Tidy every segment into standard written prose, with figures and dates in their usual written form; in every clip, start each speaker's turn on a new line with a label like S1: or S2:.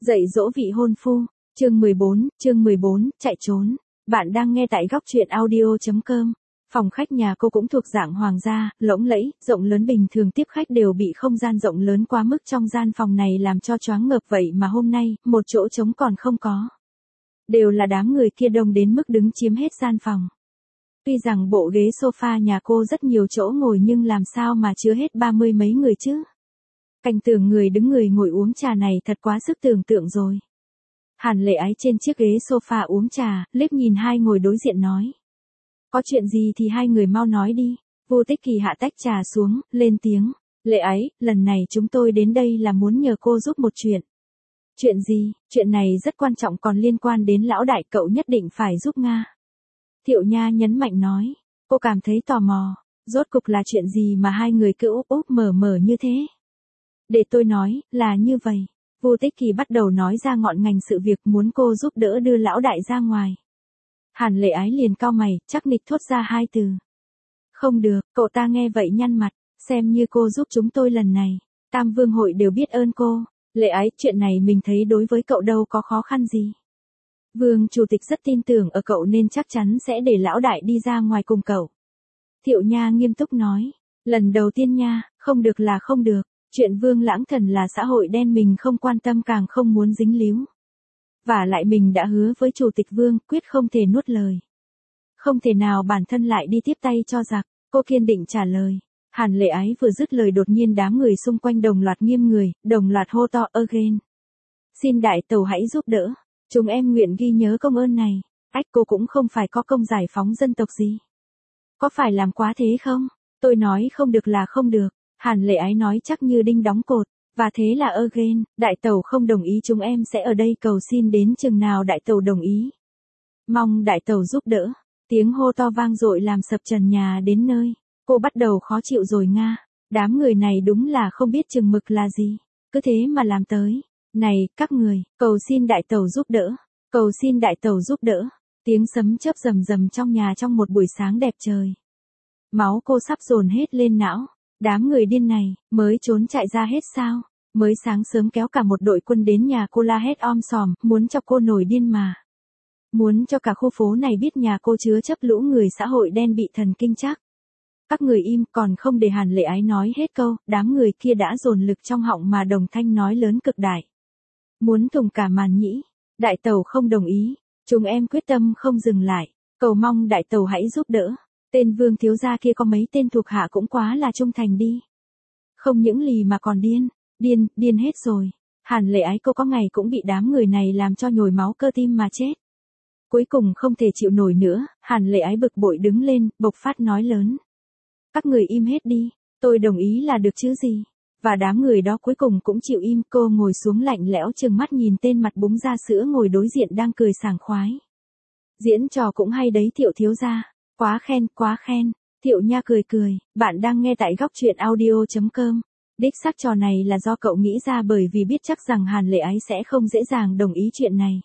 S1: Dạy dỗ vị hôn phu, chương 14, chạy trốn. Bạn đang nghe tại góc truyện audio.com. Phòng khách nhà cô cũng thuộc dạng hoàng gia, lỗng lẫy, rộng lớn, bình thường tiếp khách đều bị không gian rộng lớn quá mức trong gian phòng này làm cho choáng ngợp, vậy mà hôm nay, một chỗ trống còn không có. Đều là đám người kia đông đến mức đứng chiếm hết gian phòng. Tuy rằng bộ ghế sofa nhà cô rất nhiều chỗ ngồi nhưng làm sao mà chứa hết 30 mấy người chứ. Cảnh tượng người đứng người ngồi uống trà này thật quá sức tưởng tượng rồi. Hàn Lệ Ái trên chiếc ghế sofa uống trà, liếc nhìn hai ngồi đối diện nói. Có chuyện gì thì hai người mau nói đi. Vô Tích Kỳ hạ tách trà xuống, lên tiếng. Lệ Ái, lần này chúng tôi đến đây là muốn nhờ cô giúp một chuyện. Chuyện gì? Chuyện này rất quan trọng, còn liên quan đến lão đại, cậu nhất định phải giúp Nga. Thiệu Nha nhấn mạnh nói. Cô cảm thấy tò mò. Rốt cục là chuyện gì mà hai người cứ úp úp mở mở như thế? Để tôi nói, là như vậy. Vô Tích Kỳ bắt đầu nói ra ngọn ngành sự việc, muốn cô giúp đỡ đưa lão đại ra ngoài. Hàn Lệ Ái liền cau mày, chắc nịch thốt ra hai từ. Không được, cậu ta nghe vậy nhăn mặt, xem như cô giúp chúng tôi lần này. Tam Vương hội đều biết ơn cô. Lệ Ái, chuyện này mình thấy đối với cậu đâu có khó khăn gì. Vương Chủ tịch rất tin tưởng ở cậu nên chắc chắn sẽ để lão đại đi ra ngoài cùng cậu. Thiệu Nha nghiêm túc nói. Lần đầu tiên nha, không được là không được. Chuyện Vương Lãng Thần là xã hội đen, mình không quan tâm, càng không muốn dính líu. Và lại mình đã hứa với Chủ tịch Vương, quyết không thể nuốt lời. Không thể nào bản thân lại đi tiếp tay cho giặc, cô kiên định trả lời. Hàn Lệ Ái vừa dứt lời đột nhiên đám người xung quanh đồng loạt nghiêm người, đồng loạt hô to again. Xin đại tẩu hãy giúp đỡ, chúng em nguyện ghi nhớ công ơn này. Ách, cô cũng không phải có công giải phóng dân tộc gì. Có phải làm quá thế không? Tôi nói không được là không được. Hàn Lệ Ái nói chắc như đinh đóng cột, và thế là again, đại tẩu không đồng ý chúng em sẽ ở đây cầu xin đến chừng nào đại tẩu đồng ý. Mong đại tẩu giúp đỡ, tiếng hô to vang dội làm sập trần nhà đến nơi, cô bắt đầu khó chịu rồi Nga, đám người này đúng là không biết chừng mực là gì, cứ thế mà làm tới. Này, các người, cầu xin đại tẩu giúp đỡ, cầu xin đại tẩu giúp đỡ, tiếng sấm chớp rầm rầm trong nhà trong một buổi sáng đẹp trời. Máu cô sắp dồn hết lên não. Đám người điên này, mới trốn chạy ra hết sao? Mới sáng sớm kéo cả một đội quân đến nhà cô la hét om sòm, muốn cho cô nổi điên mà. Muốn cho cả khu phố này biết nhà cô chứa chấp lũ người xã hội đen bị thần kinh chắc. Các người im, còn không để Hàn Lệ Ái nói hết câu, đám người kia đã dồn lực trong họng mà đồng thanh nói lớn cực đại. Muốn thùng cả màn nhĩ, đại tẩu không đồng ý, chúng em quyết tâm không dừng lại, cầu mong đại tẩu hãy giúp đỡ. Tên Vương thiếu gia kia có mấy tên thuộc hạ cũng quá là trung thành đi. Không những lì mà còn điên hết rồi. Hàn Lệ Ái, cô có ngày cũng bị đám người này làm cho nhồi máu cơ tim mà chết. Cuối cùng không thể chịu nổi nữa, Hàn Lệ Ái bực bội đứng lên, bộc phát nói lớn. Các người im hết đi, tôi đồng ý là được chứ gì. Và đám người đó cuối cùng cũng chịu im, cô ngồi xuống lạnh lẽo trừng mắt nhìn tên mặt búng ra sữa ngồi đối diện đang cười sảng khoái. Diễn trò cũng hay đấy Thiệu thiếu gia. Quá khen, Thiệu Nha cười, bạn đang nghe tại góc truyện audio.com. Đích xác trò này là do cậu nghĩ ra bởi vì biết chắc rằng Hàn Lệ Ái sẽ không dễ dàng đồng ý chuyện này.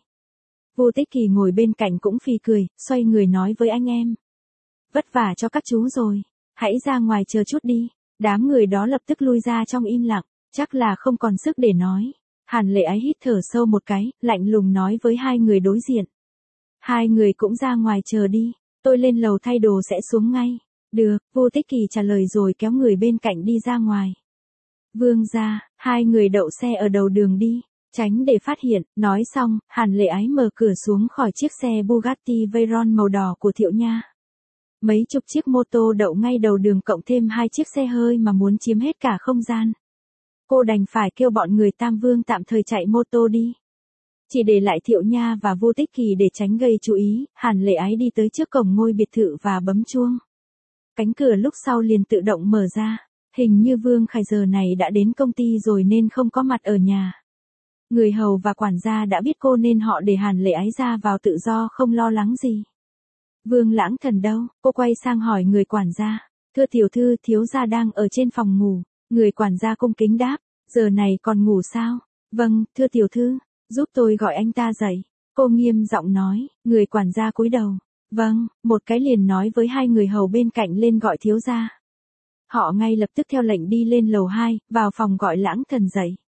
S1: Vô Tích Kỳ ngồi bên cạnh cũng phì cười, xoay người nói với anh em. Vất vả cho các chú rồi, hãy ra ngoài chờ chút đi. Đám người đó lập tức lui ra trong im lặng, chắc là không còn sức để nói. Hàn Lệ Ái hít thở sâu một cái, lạnh lùng nói với hai người đối diện. Hai người cũng ra ngoài chờ đi. Tôi lên lầu thay đồ sẽ xuống ngay. Được, Vô Tích Kỳ trả lời rồi kéo người bên cạnh đi ra ngoài. Vương gia, hai người đậu xe ở đầu đường đi, tránh để phát hiện. Nói xong, Hàn Lệ Ái mở cửa xuống khỏi chiếc xe Bugatti Veyron màu đỏ của Thiệu Nha. Mấy chục chiếc mô tô đậu ngay đầu đường cộng thêm hai chiếc xe hơi mà muốn chiếm hết cả không gian. Cô đành phải kêu bọn người Tam Vương tạm thời chạy mô tô đi. Chỉ để lại Thiệu Nha và Vô Tích Kỳ để tránh gây chú ý, Hàn Lệ Ái đi tới trước cổng ngôi biệt thự và bấm chuông. Cánh cửa lúc sau liền tự động mở ra, hình như Vương Khải giờ này đã đến công ty rồi nên không có mặt ở nhà. Người hầu và quản gia đã biết cô nên họ để Hàn Lệ Ái ra vào tự do không lo lắng gì. Vương Lãng Thần đâu? Cô quay sang hỏi người quản gia. Thưa tiểu thư, thiếu gia đang ở trên phòng ngủ. Người quản gia cung kính đáp, giờ này còn ngủ sao? Vâng, thưa tiểu thư. Giúp tôi gọi anh ta dậy. Cô nghiêm giọng nói, người quản gia cúi đầu. Vâng, một cái liền nói với hai người hầu bên cạnh lên gọi thiếu gia. Họ ngay lập tức theo lệnh đi lên lầu 2, vào phòng gọi Lãng Thần dậy.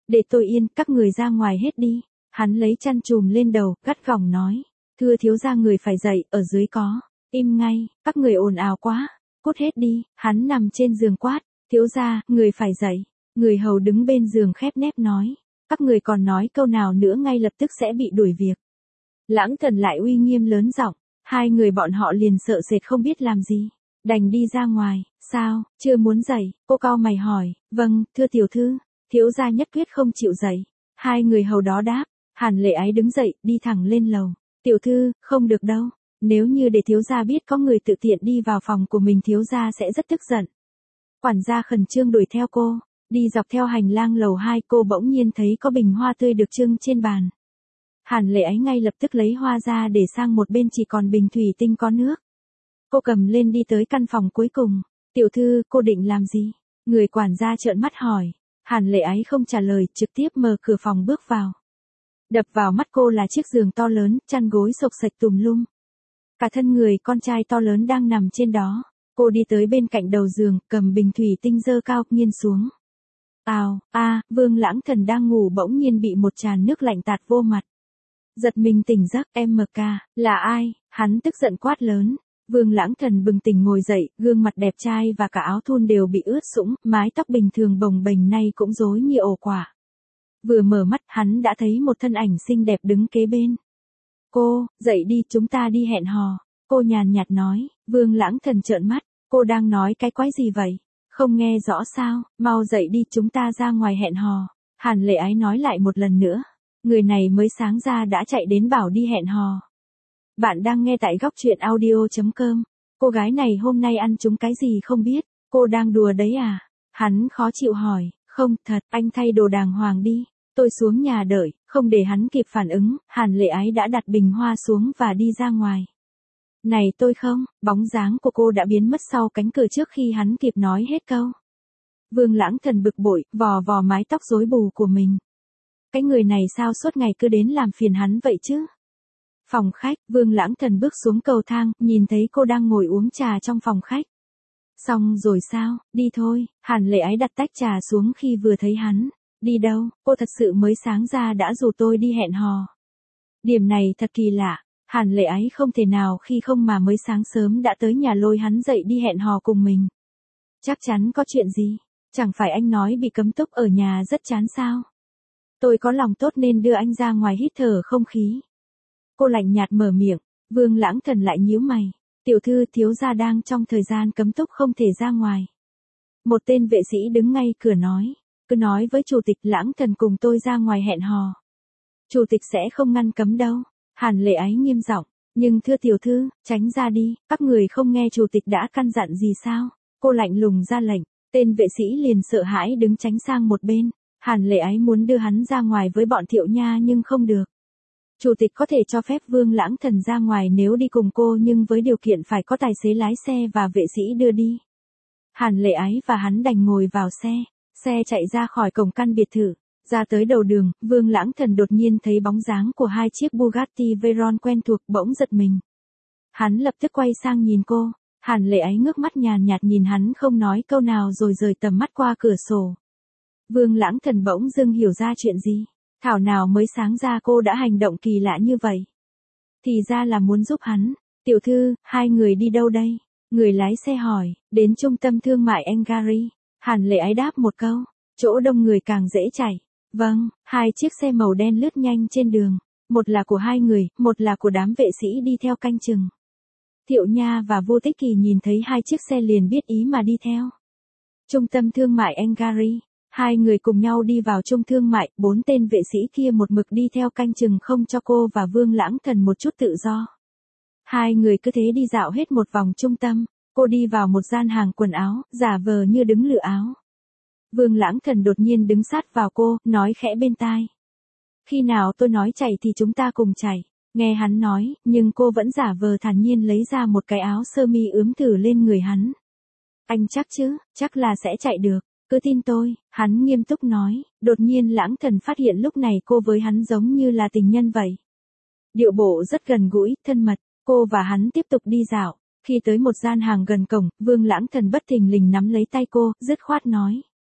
S1: Để tôi yên, các người ra ngoài hết đi. Hắn lấy chăn trùm lên đầu, gắt gỏng nói. Thưa thiếu gia người phải dậy, ở dưới có. Im ngay, các người ồn ào quá. Cút hết đi, hắn nằm trên giường quát. Thiếu gia, người phải dậy. Người hầu đứng bên giường khép nép nói. Các người còn nói câu nào nữa ngay lập tức sẽ bị đuổi việc. Lãng Thần lại uy nghiêm lớn giọng. Hai người bọn họ liền sợ sệt không biết làm gì. Đành đi ra ngoài. Sao, chưa muốn dậy? Cô cau mày hỏi. Vâng, thưa tiểu thư. Thiếu gia nhất quyết không chịu dậy. Hai người hầu đó đáp. Hàn Lệ Ái đứng dậy, đi thẳng lên lầu. Tiểu thư, không được đâu. Nếu như để thiếu gia biết có người tự tiện đi vào phòng của mình, thiếu gia sẽ rất tức giận. Quản gia khẩn trương đuổi theo cô. Đi dọc theo hành lang lầu 2, cô bỗng nhiên thấy có bình hoa tươi được trưng trên bàn. Hàn Lệ Ái ngay lập tức lấy hoa ra để sang một bên, chỉ còn bình thủy tinh có nước. Cô cầm lên đi tới căn phòng cuối cùng. Tiểu thư, cô định làm gì? Người quản gia trợn mắt hỏi. Hàn Lệ Ái không trả lời, trực tiếp mở cửa phòng bước vào. Đập vào mắt cô là chiếc giường to lớn, chăn gối xộc xệch tùm lum. Cả thân người con trai to lớn đang nằm trên đó. Cô đi tới bên cạnh đầu giường, cầm bình thủy tinh dơ cao nghiêng xuống. Vương Lãng Thần đang ngủ bỗng nhiên bị một tràn nước lạnh tạt vô mặt. Giật mình tỉnh giấc, MK, là ai? Hắn tức giận quát lớn. Vương Lãng Thần bừng tỉnh ngồi dậy, gương mặt đẹp trai và cả áo thun đều bị ướt sũng, mái tóc bình thường bồng bềnh nay cũng rối như ổ quả. Vừa mở mắt hắn đã thấy một thân ảnh xinh đẹp đứng kế bên. Cô, dậy đi, chúng ta đi hẹn hò. Cô nhàn nhạt nói. Vương Lãng Thần trợn mắt. Cô đang nói cái quái gì vậy? Không nghe rõ sao? Mau dậy đi, chúng ta ra ngoài hẹn hò. Hàn Lệ Ái nói lại một lần nữa. Người này mới sáng ra đã chạy đến bảo đi hẹn hò. Bạn đang nghe tại góc truyện audio.com. Cô gái này hôm nay ăn trúng cái gì không biết. Cô đang đùa đấy à? Hắn khó chịu hỏi. Không, thật, anh thay đồ đàng hoàng đi. Tôi xuống nhà đợi. Không để hắn kịp phản ứng, Hàn Lệ Ái đã đặt bình hoa xuống và đi ra ngoài. Này tôi không, bóng dáng của cô đã biến mất sau cánh cửa trước khi hắn kịp nói hết câu. Vương Lãng Thần bực bội, vò vò mái tóc rối bù của mình. Cái người này sao suốt ngày cứ đến làm phiền hắn vậy chứ? Phòng khách, Vương Lãng Thần bước xuống cầu thang, nhìn thấy cô đang ngồi uống trà trong phòng khách. Xong rồi sao, đi thôi. Hàn Lệ Ái đặt tách trà xuống khi vừa thấy hắn. Đi đâu, cô thật sự mới sáng ra đã rủ tôi đi hẹn hò. Điểm này thật kỳ lạ. Hàn Lệ Ái không thể nào khi không mà mới sáng sớm đã tới nhà lôi hắn dậy đi hẹn hò cùng mình. Chắc chắn có chuyện gì? Chẳng phải anh nói bị cấm túc ở nhà rất chán sao? Tôi có lòng tốt nên đưa anh ra ngoài hít thở không khí. Cô lạnh nhạt mở miệng. Vương Lãng Thần lại nhíu mày. Tiểu thư, thiếu gia đang trong thời gian cấm túc không thể ra ngoài. Một tên vệ sĩ đứng ngay cửa nói. Cứ nói với chủ tịch Lãng Thần cùng tôi ra ngoài hẹn hò. Chủ tịch sẽ không ngăn cấm đâu. Hàn Lệ Ái nghiêm giọng. Nhưng thưa tiểu thư, tránh ra đi, các người không nghe chủ tịch đã căn dặn gì sao? Cô lạnh lùng ra lệnh. Tên vệ sĩ liền sợ hãi đứng tránh sang một bên. Hàn Lệ Ái muốn đưa hắn ra ngoài với bọn Thiệu Nha nhưng không được. Chủ tịch có thể cho phép Vương Lãng Thần ra ngoài nếu đi cùng cô, nhưng với điều kiện phải có tài xế lái xe và vệ sĩ đưa đi. Hàn Lệ Ái và hắn đành ngồi vào xe. Xe chạy ra khỏi cổng căn biệt thự. Ra tới đầu đường, Vương Lãng Thần đột nhiên thấy bóng dáng của hai chiếc Bugatti Veyron quen thuộc, bỗng giật mình. Hắn lập tức quay sang nhìn cô. Hàn Lệ Ái ngước mắt nhàn nhạt nhìn hắn không nói câu nào rồi rời tầm mắt qua cửa sổ. Vương Lãng Thần bỗng dưng hiểu ra chuyện gì. Thảo nào mới sáng ra cô đã hành động kỳ lạ như vậy. Thì ra là muốn giúp hắn. Tiểu thư, hai người đi đâu đây? Người lái xe hỏi. Đến trung tâm thương mại Engari. Hàn Lệ Ái đáp một câu. Chỗ đông người càng dễ chạy. Vâng, hai chiếc xe màu đen lướt nhanh trên đường. Một là của hai người, một là của đám vệ sĩ đi theo canh chừng. Thiệu Nha và Vô Tích Kỳ nhìn thấy hai chiếc xe liền biết ý mà đi theo. Trung tâm thương mại Engari. Hai người cùng nhau đi vào trung thương mại, bốn tên vệ sĩ kia một mực đi theo canh chừng không cho cô và Vương Lãng Thần một chút tự do. Hai người cứ thế đi dạo hết một vòng trung tâm. Cô đi vào một gian hàng quần áo, giả vờ như đứng lựa áo. Vương Lãng Thần đột nhiên đứng sát vào cô, nói khẽ bên tai. Khi nào tôi nói chạy thì chúng ta cùng chạy. Nghe hắn nói, nhưng cô vẫn giả vờ thản nhiên lấy ra một cái áo sơ mi ướm thử lên người hắn. Anh chắc chứ, chắc là sẽ chạy được. Cứ tin tôi, hắn nghiêm túc nói. Đột nhiên Lãng Thần phát hiện lúc này cô với hắn giống như là tình nhân vậy. Điệu bộ rất gần gũi, thân mật. Cô và hắn tiếp tục đi dạo. Khi tới một gian hàng gần cổng, Vương Lãng Thần bất thình lình nắm lấy tay cô, dứt khoát nói.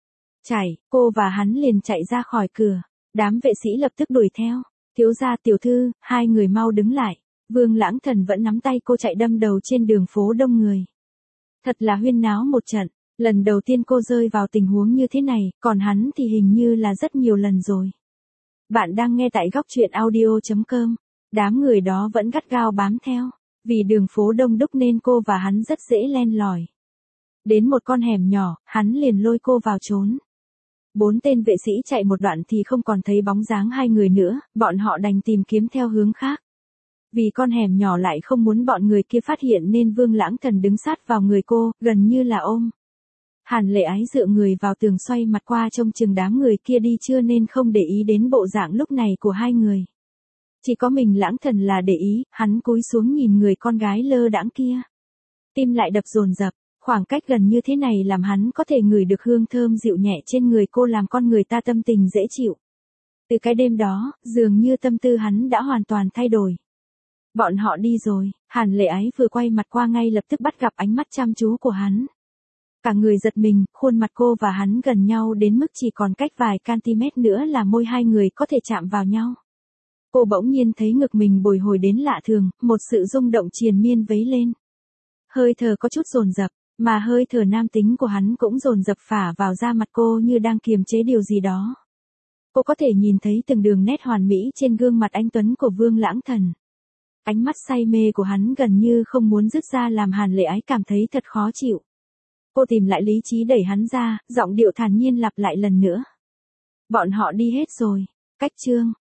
S1: Chạy, cô và hắn liền chạy ra khỏi cửa. Đám vệ sĩ lập tức đuổi theo. Thiếu gia tiểu thư, hai người mau đứng lại. Vương Lãng Thần vẫn nắm tay cô chạy đâm đầu trên đường phố đông người. Thật là huyên náo một trận. Lần đầu tiên cô rơi vào tình huống như thế này, còn hắn thì hình như là rất nhiều lần rồi. Bạn đang nghe tại góc truyện audio.com. Đám người đó vẫn gắt gao bám theo. Vì đường phố đông đúc nên cô và hắn rất dễ len lỏi. Đến một con hẻm nhỏ, hắn liền lôi cô vào trốn. 4 tên vệ sĩ chạy một đoạn thì không còn thấy bóng dáng hai người nữa, bọn họ đành tìm kiếm theo hướng khác. Vì con hẻm nhỏ lại không muốn bọn người kia phát hiện nên Vương Lãng Thần đứng sát vào người cô, gần như là ôm. Hàn Lệ Ái dựa người vào tường xoay mặt qua trông chừng đám người kia đi chưa nên không để ý đến bộ dạng lúc này của hai người. Chỉ có mình Lãng Thần là để ý, hắn cúi xuống nhìn người con gái lơ đãng kia. Tim lại đập dồn dập, khoảng cách gần như thế này làm hắn có thể ngửi được hương thơm dịu nhẹ trên người cô làm con người ta tâm tình dễ chịu. Từ cái đêm đó, dường như tâm tư hắn đã hoàn toàn thay đổi. Bọn họ đi rồi, Hàn Lệ Ái vừa quay mặt qua ngay lập tức bắt gặp ánh mắt chăm chú của hắn. Cả người giật mình, khuôn mặt cô và hắn gần nhau đến mức chỉ còn cách vài cm nữa là môi hai người có thể chạm vào nhau. Cô bỗng nhiên thấy ngực mình bồi hồi đến lạ thường, một sự rung động triền miên vấy lên. Hơi thở có chút dồn dập, mà hơi thở nam tính của hắn cũng dồn dập phả vào da mặt cô như đang kiềm chế điều gì đó. Cô có thể nhìn thấy từng đường nét hoàn mỹ trên gương mặt anh tuấn của Vương Lãng Thần. Ánh mắt say mê của hắn gần như không muốn dứt ra làm Hàn Lệ Ái cảm thấy thật khó chịu. Cô tìm lại lý trí đẩy hắn ra, giọng điệu thản nhiên lặp lại lần nữa. Bọn họ đi hết rồi. Cách chương